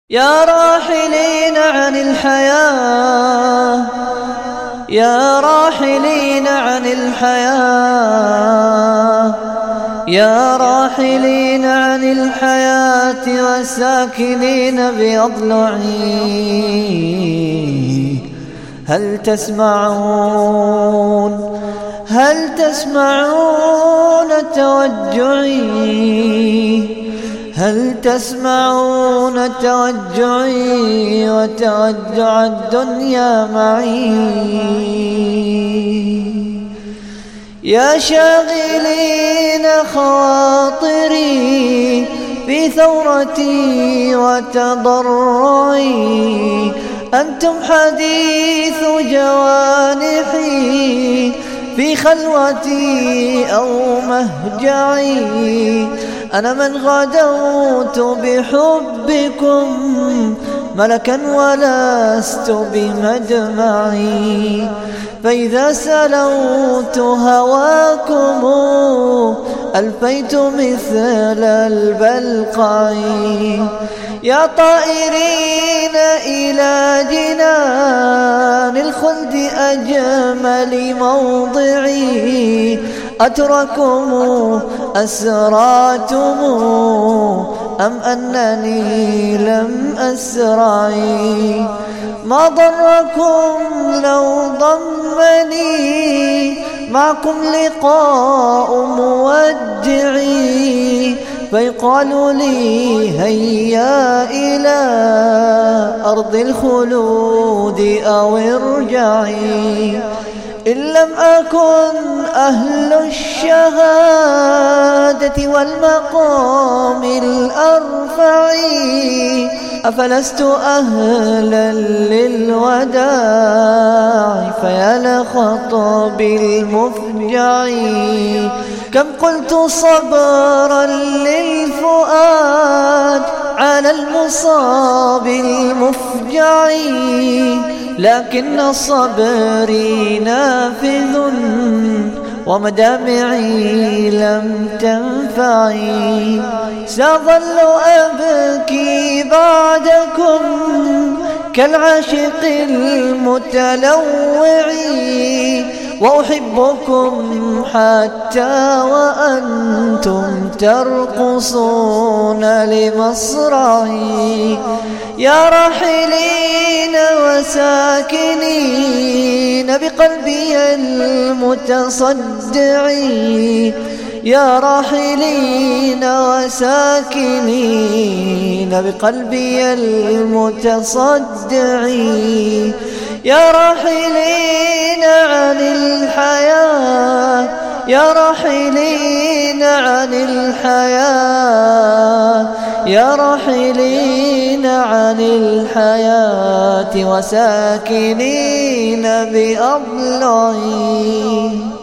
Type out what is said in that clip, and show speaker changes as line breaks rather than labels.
يا راحلين عن الحياة، يا راحلين عن الحياة، يا راحلين عن الحياة وساكنين بأضلعي، هل تسمعون، هل تسمعون توجعي، هل تسمعون توجعي وتوجع الدنيا معي؟ يا شاغلين خواطري في ثورتي وتضرعي، أنتم حديث جوانحي في خلوتي أو مهجعي. أنا من غدوت بحبكم ملكا ولست بمدمعي، فإذا سلوت هواكم ألفيت مثل البلقع. يا طائرين إلى جنان الخلد أجمل موضعي، أتركم أسرعتم أم أنني لم أسرعي؟ ما ضركم لو ضمني معكم لقاء مودعي، فيقال لي هيا إلى أرض الخلود أو ارجعي. إن لم أكن أهل الشهادة والمقام الأرفع، أفلست أهلا للوداع فيا لخطب المفجع. كم قلت صبرا للفؤاد على المصاب المفجع، لكن صبري نافذ ومدامعي لم تنفعي. سأظل أبكي بعدكم كالعاشق المتلوع، وأحبكم حتى وأنتم ترقصون لمصرعي. يا راحلين وساكنين بقلبي المتصدع، يا راحلين وساكنين بقلبي المتصدع، يا راحلين عن الحياة، يا راحلين عن الحياة، يا راحلين عن الحياة وساكنين بأضلعي.